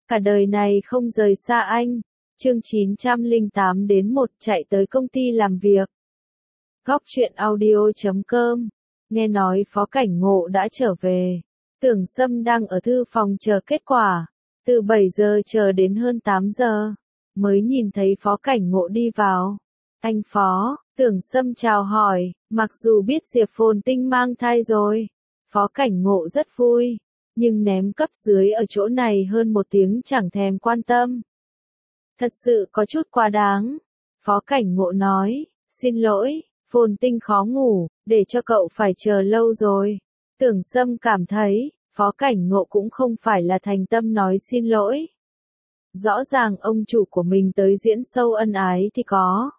Cả đời này không rời xa anh. Chương 908 đến 1 chạy tới công ty làm việc. Góc truyện audio.com. Nghe nói Phó Cảnh Ngộ đã trở về. Tưởng Sâm đang ở thư phòng chờ kết quả. Từ 7 giờ chờ đến hơn 8 giờ. Mới nhìn thấy Phó Cảnh Ngộ đi vào. Anh Phó, Tưởng Sâm chào hỏi, mặc dù biết Diệp Phồn Tinh mang thai rồi. Phó Cảnh Ngộ rất vui. Nhưng ném cấp dưới ở chỗ này hơn 1 tiếng chẳng thèm quan tâm. Thật sự có chút quá đáng. Phó Cảnh Ngộ nói, xin lỗi, Phồn Tinh khó ngủ, để cho cậu phải chờ lâu rồi. Tưởng Sâm cảm thấy, Phó Cảnh Ngộ cũng không phải là thành tâm nói xin lỗi. Rõ ràng ông chủ của mình tới diễn show ân ái thì có.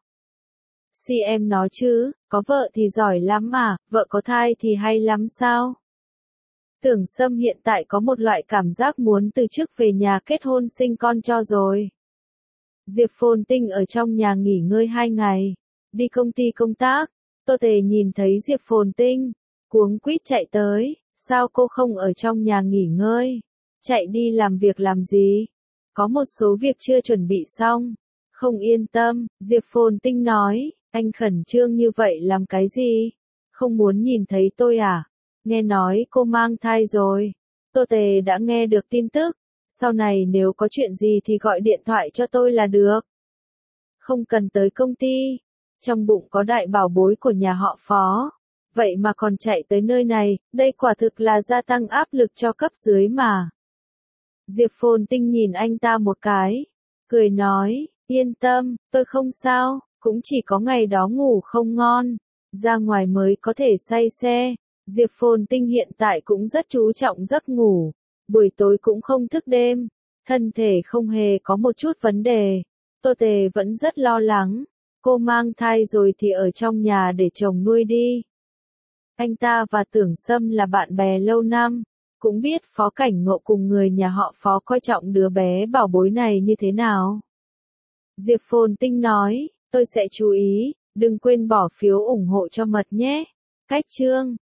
Em nó chứ, có vợ thì giỏi lắm mà, vợ có thai thì hay lắm sao? Tưởng Sâm hiện tại có một loại cảm giác muốn từ chức về nhà kết hôn sinh con cho rồi. Diệp Phồn Tinh ở trong nhà nghỉ ngơi 2 ngày, đi công ty công tác. Tô Tề nhìn thấy Diệp Phồn Tinh, cuống quýt chạy tới, sao cô không ở trong nhà nghỉ ngơi? Chạy đi làm việc làm gì? Có một số việc chưa chuẩn bị xong. Không yên tâm, Diệp Phồn Tinh nói, anh khẩn trương như vậy làm cái gì? Không muốn nhìn thấy tôi à? Nghe nói cô mang thai rồi. Tô Tề đã nghe được tin tức. Sau này nếu có chuyện gì thì gọi điện thoại cho tôi là được. Không cần tới công ty. Trong bụng có đại bảo bối của nhà họ Phó. Vậy mà còn chạy tới nơi này, đây quả thực là gia tăng áp lực cho cấp dưới mà. Diệp Phồn Tinh nhìn anh ta một cái. Cười nói, yên tâm, tôi không sao, cũng chỉ có ngày đó ngủ không ngon. Ra ngoài mới có thể say xe. Diệp Phồn Tinh hiện tại cũng rất chú trọng giấc ngủ. Buổi tối cũng không thức đêm. Thân thể không hề có một chút vấn đề. Tô Tề vẫn rất lo lắng. Cô mang thai rồi thì ở trong nhà để chồng nuôi đi. Anh ta và Tưởng Sâm là bạn bè lâu năm. Cũng biết Phó Cảnh Ngộ cùng người nhà họ Phó coi trọng đứa bé bảo bối này như thế nào. Diệp Phồn Tinh nói, tôi sẽ chú ý, đừng quên bỏ phiếu ủng hộ cho Mật nhé. Cách chương